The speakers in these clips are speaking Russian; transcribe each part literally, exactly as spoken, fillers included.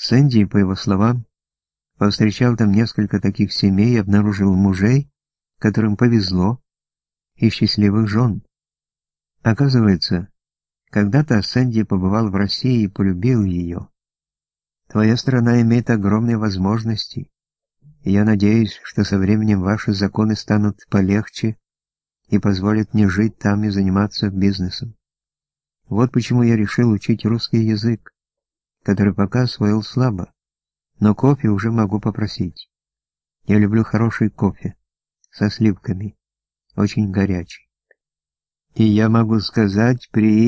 Сэнди, по его словам, повстречал там несколько таких семей и обнаружил мужей, которым повезло, и счастливых жен. Оказывается, когда-то Сэнди побывал в России и полюбил ее. Твоя страна имеет огромные возможности, и я надеюсь, что со временем ваши законы станут полегче и позволят мне жить там и заниматься бизнесом. Вот почему я решил учить русский язык, который пока освоил слабо, но кофе уже могу попросить. Я люблю хороший кофе, со сливками, очень горячий. И я могу сказать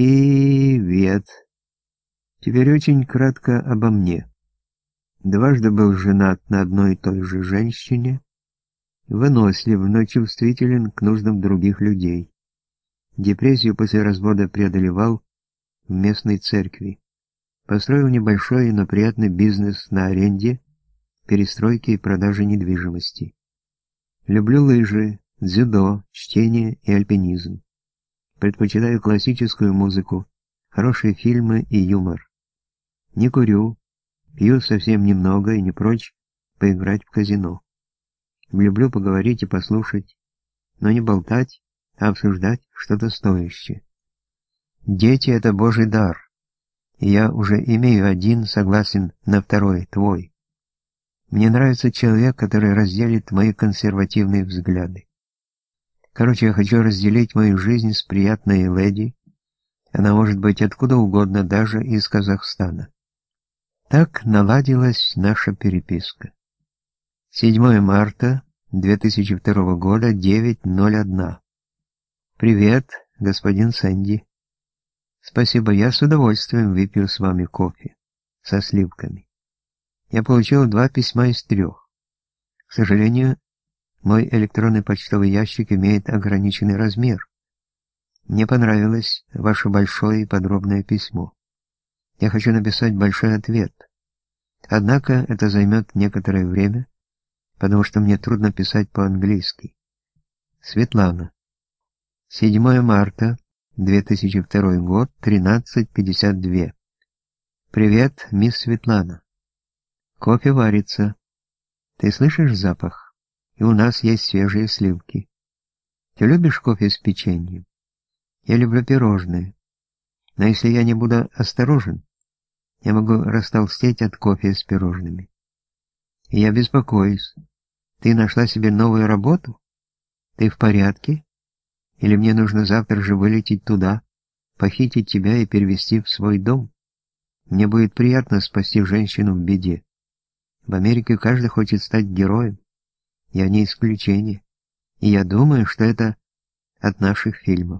привет. Теперь очень кратко обо мне. Дважды был женат на одной и той же женщине, вынослив, но чувствителен к нуждам других людей. Депрессию после развода преодолевал в местной церкви. Построил небольшой, но приятный бизнес на аренде, перестройке и продаже недвижимости. Люблю лыжи, дзюдо, чтение и альпинизм. Предпочитаю классическую музыку, хорошие фильмы и юмор. Не курю, пью совсем немного и не прочь поиграть в казино. Люблю поговорить и послушать, но не болтать, а обсуждать что-то стоящее. Дети — это Божий дар. Я уже имею один, согласен на второй, твой. Мне нравится человек, который разделит мои консервативные взгляды. Короче, я хочу разделить мою жизнь с приятной леди. Она может быть откуда угодно, даже из Казахстана. Так наладилась наша переписка. седьмое марта две тысячи второго года, девять ноль один. Привет, господин Сэнди. Спасибо, я с удовольствием выпью с вами кофе со сливками. Я получил два письма из трех. К сожалению, мой электронный почтовый ящик имеет ограниченный размер. Мне понравилось ваше большое и подробное письмо. Я хочу написать большой ответ. Однако это займет некоторое время, потому что мне трудно писать по-английски. Светлана. седьмое марта две тысячи второй год, тринадцать пятьдесят два. Привет, мисс Светлана. Кофе варится. Ты слышишь запах? И у нас есть свежие сливки. Ты любишь кофе с печеньем? Я люблю пирожные. Но если я не буду осторожен, я могу растолстеть от кофе с пирожными. И я беспокоюсь. Ты нашла себе новую работу? Ты в порядке? Или мне нужно завтра же вылететь туда, похитить тебя и перевезти в свой дом? Мне будет приятно спасти женщину в беде. В Америке каждый хочет стать героем. Я не исключение. И я думаю, что это от наших фильмов.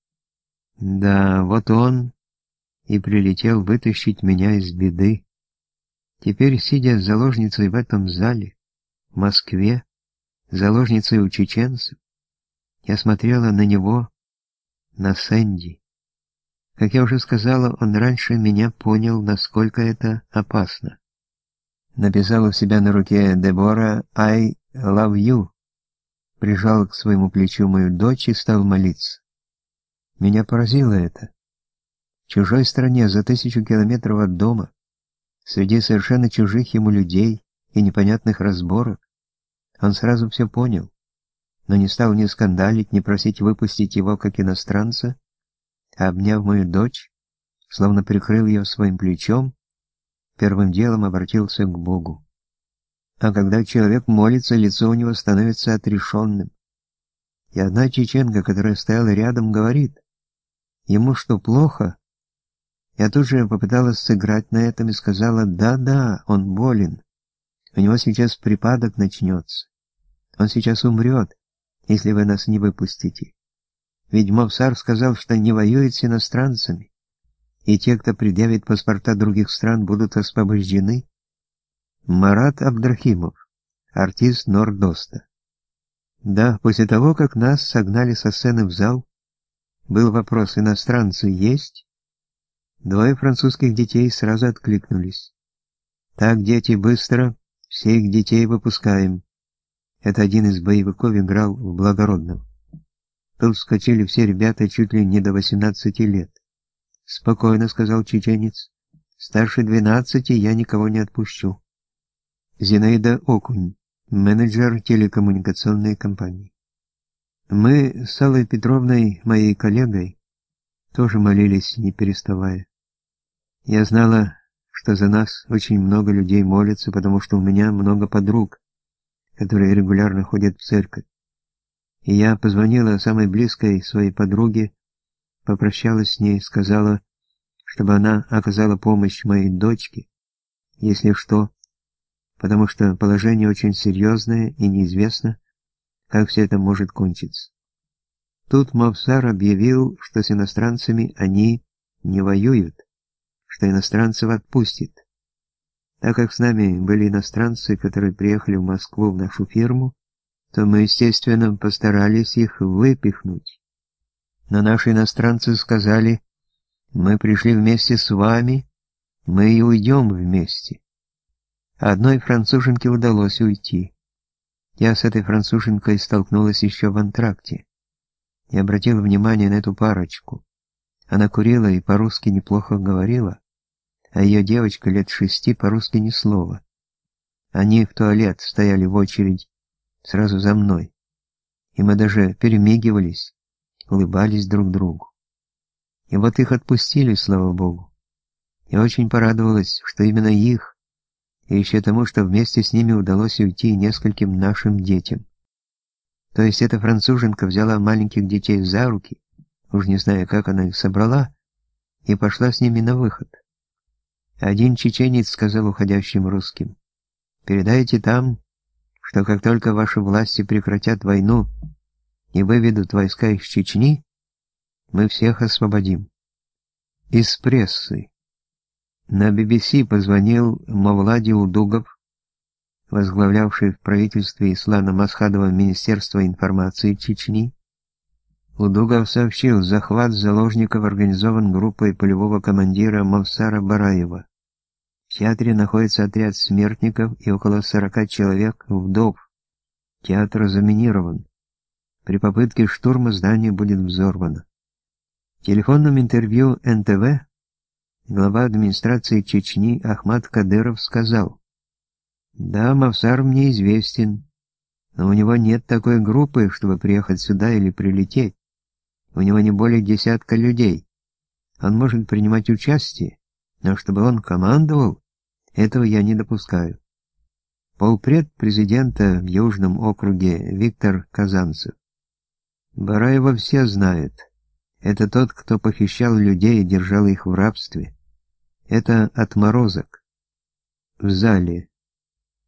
Да, вот он и прилетел вытащить меня из беды. Теперь, сидя с заложницей в этом зале, в Москве, заложницей у чеченцев, я смотрела на него, на Сэнди. Как я уже сказала, он раньше меня понял, насколько это опасно. Написал у себя на руке Дебора «I love you», прижал к своему плечу мою дочь и стал молиться. Меня поразило это. В чужой стране, за тысячу километров от дома, среди совершенно чужих ему людей и непонятных разборок, он сразу все понял, но не стал ни скандалить, ни просить выпустить его как иностранца, а, обняв мою дочь, словно прикрыл ее своим плечом, первым делом обратился к Богу. А когда человек молится, лицо у него становится отрешенным. И одна чеченка, которая стояла рядом, говорит: «Ему что, плохо?» Я тут же попыталась сыграть на этом и сказала: «Да-да, он болен. У него сейчас припадок начнется. Он сейчас умрет, если вы нас не выпустите. Ведь Мовсар сказал, что не воюет с иностранцами, и те, кто предъявит паспорта других стран, будут освобождены». Марат Абдрахимов, артист Нордоста. Да, после того, как нас согнали со сцены в зал, был вопрос: иностранцы есть? Двое французских детей сразу откликнулись. Так, дети, быстро, всех детей выпускаем. Это один из боевиков играл в Благородном. Тут вскочили все ребята чуть ли не до восемнадцати лет. «Спокойно», — сказал чеченец. Старше двенадцати я никого не отпущу. Зинаида Окунь, менеджер телекоммуникационной компании. Мы с Аллой Петровной, моей коллегой, тоже молились, не переставая. Я знала, что за нас очень много людей молятся, потому что у меня много подруг, которые регулярно ходят в церковь. И я позвонила самой близкой своей подруге, попрощалась с ней, сказала, чтобы она оказала помощь моей дочке, если что, потому что положение очень серьезное и неизвестно, как все это может кончиться. Тут Мовсар объявил, что с иностранцами они не воюют, что иностранцев отпустит. Так как с нами были иностранцы, которые приехали в Москву в нашу фирму, то мы, естественно, постарались их выпихнуть. Но наши иностранцы сказали: «Мы пришли вместе с вами, мы и уйдем вместе». Одной француженке удалось уйти. Я с этой француженкой столкнулась еще в антракте. Я обратила внимание на эту парочку. Она курила и по-русски неплохо говорила, а ее девочка лет шести по-русски ни слова. Они в туалет стояли в очередь сразу за мной, и мы даже перемигивались, улыбались друг другу. И вот их отпустили, слава Богу. Я очень порадовалась, что именно их, и еще тому, что вместе с ними удалось уйти нескольким нашим детям. То есть эта француженка взяла маленьких детей за руки, уж не знаю, как она их собрала, и пошла с ними на выход. Один чеченец сказал уходящим русским: «Передайте там, что как только ваши власти прекратят войну и выведут войска из Чечни, мы всех освободим». Из прессы. На би би си позвонил Мавлади Удугов, возглавлявший в правительстве Ислана Масхадова Министерство информации Чечни. Удугов сообщил, захват заложников организован группой полевого командира Мовсара Бараева. В театре находится отряд смертников и около сорока человек вдов. Театр заминирован. При попытке штурма здание будет взорвано. В телефонном интервью эн тэ вэ глава администрации Чечни Ахмад Кадыров сказал: «Да, Мовсар мне известен, но у него нет такой группы, чтобы приехать сюда или прилететь. У него не более десятка людей. Он может принимать участие, но чтобы он командовал, этого я не допускаю». Полпред президента в Южном округе Виктор Казанцев: «Бараева все знают. Это тот, кто похищал людей и держал их в рабстве. Это отморозок». В зале